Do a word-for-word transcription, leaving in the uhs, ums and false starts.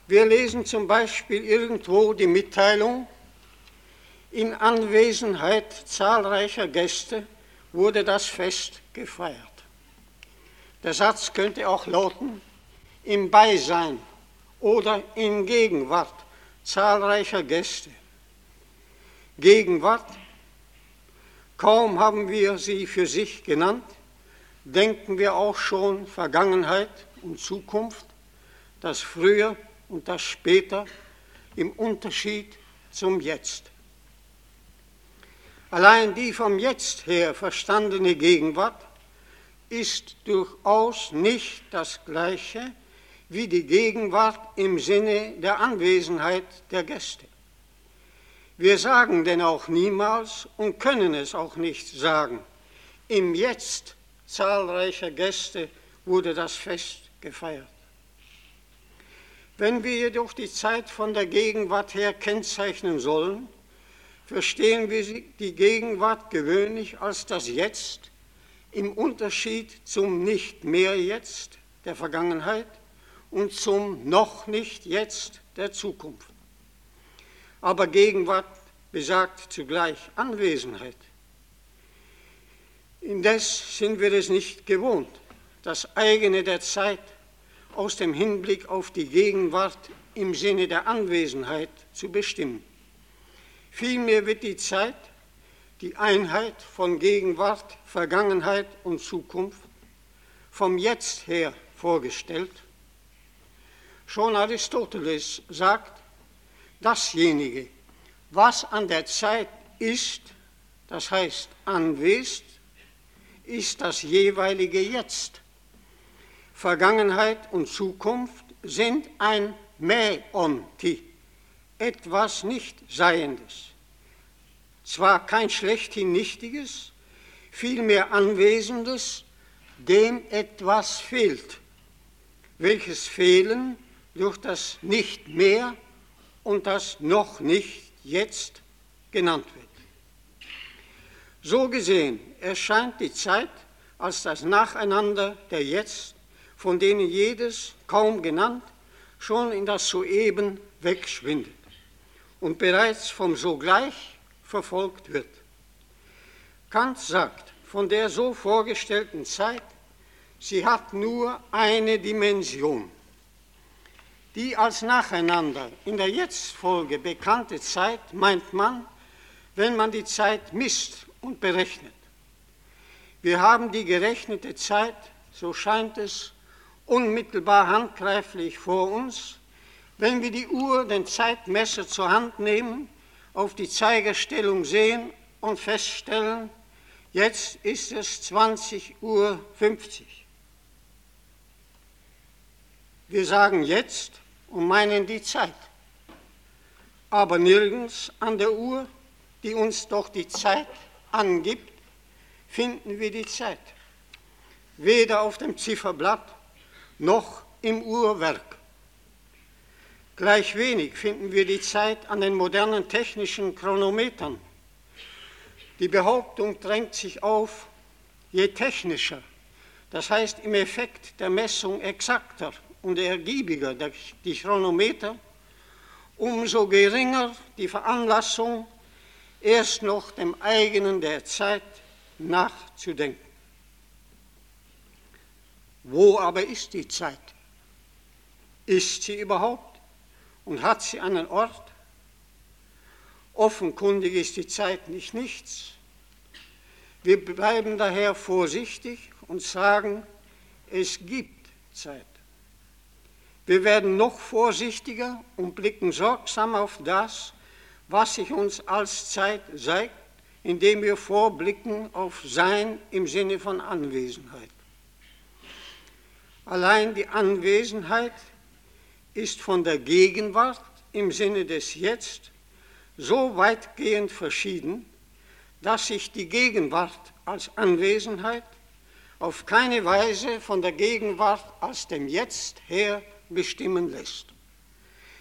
Wir lesen zum Beispiel irgendwo die Mitteilung, in Anwesenheit zahlreicher Gäste wurde das Fest gefeiert. Der Satz könnte auch lauten, im Beisein oder in Gegenwart zahlreicher Gäste. Gegenwart, kaum haben wir sie für sich genannt, denken wir auch schon Vergangenheit und Zukunft, das Früher und das Später im Unterschied zum Jetzt. Allein die vom Jetzt her verstandene Gegenwart ist durchaus nicht das Gleiche wie die Gegenwart im Sinne der Anwesenheit der Gäste. Wir sagen denn auch niemals und können es auch nicht sagen, im Jetzt zahlreicher Gäste wurde das Fest gefeiert. Wenn wir jedoch die Zeit von der Gegenwart her kennzeichnen sollen, verstehen wir die Gegenwart gewöhnlich als das Jetzt im Unterschied zum Nicht-mehr-Jetzt der Vergangenheit und zum Noch-nicht-Jetzt der Zukunft. Aber Gegenwart besagt zugleich Anwesenheit. Indes sind wir es nicht gewohnt, das eigene der Zeit aus dem Hinblick auf die Gegenwart im Sinne der Anwesenheit zu bestimmen. Vielmehr wird die Zeit, die Einheit von Gegenwart, Vergangenheit und Zukunft, vom Jetzt her vorgestellt. Schon Aristoteles sagt, dasjenige, was an der Zeit ist, das heißt anwesend, ist das jeweilige Jetzt. Vergangenheit und Zukunft sind ein Mäonti, etwas Nicht-Seiendes. Zwar kein schlechthin Nichtiges, vielmehr Anwesendes, dem etwas fehlt, welches Fehlen durch das Nicht-Mehr und das noch nicht jetzt genannt wird. So gesehen erscheint die Zeit als das Nacheinander der Jetzt, von denen jedes, kaum genannt, schon in das Soeben wegschwindet und bereits vom Sogleich verfolgt wird. Kant sagt von der so vorgestellten Zeit, sie hat nur eine Dimension. Die als nacheinander in der Jetztfolge bekannte Zeit meint man, wenn man die Zeit misst und berechnet. Wir haben die gerechnete Zeit, so scheint es, unmittelbar handgreiflich vor uns, wenn wir die Uhr, den Zeitmesser zur Hand nehmen, auf die Zeigerstellung sehen und feststellen, jetzt ist es zwanzig Uhr fünfzig. Wir sagen jetzt und meinen die Zeit, aber nirgends an der Uhr, die uns doch die Zeit angibt, finden wir die Zeit. Weder auf dem Zifferblatt noch im Uhrwerk. Gleich wenig finden wir die Zeit an den modernen technischen Chronometern. Die Behauptung drängt sich auf, je technischer, das heißt im Effekt der Messung exakter und ergiebiger die Chronometer, umso geringer die Veranlassung, erst noch dem eigenen der Zeit nachzudenken. Wo aber ist die Zeit? Ist sie überhaupt und hat sie einen Ort? Offenkundig ist die Zeit nicht nichts. Wir bleiben daher vorsichtig und sagen, es gibt Zeit. Wir werden noch vorsichtiger und blicken sorgsam auf das, was sich uns als Zeit zeigt, indem wir vorblicken auf Sein im Sinne von Anwesenheit. Allein die Anwesenheit ist von der Gegenwart im Sinne des Jetzt so weitgehend verschieden, dass sich die Gegenwart als Anwesenheit auf keine Weise von der Gegenwart aus dem Jetzt her bestimmen lässt.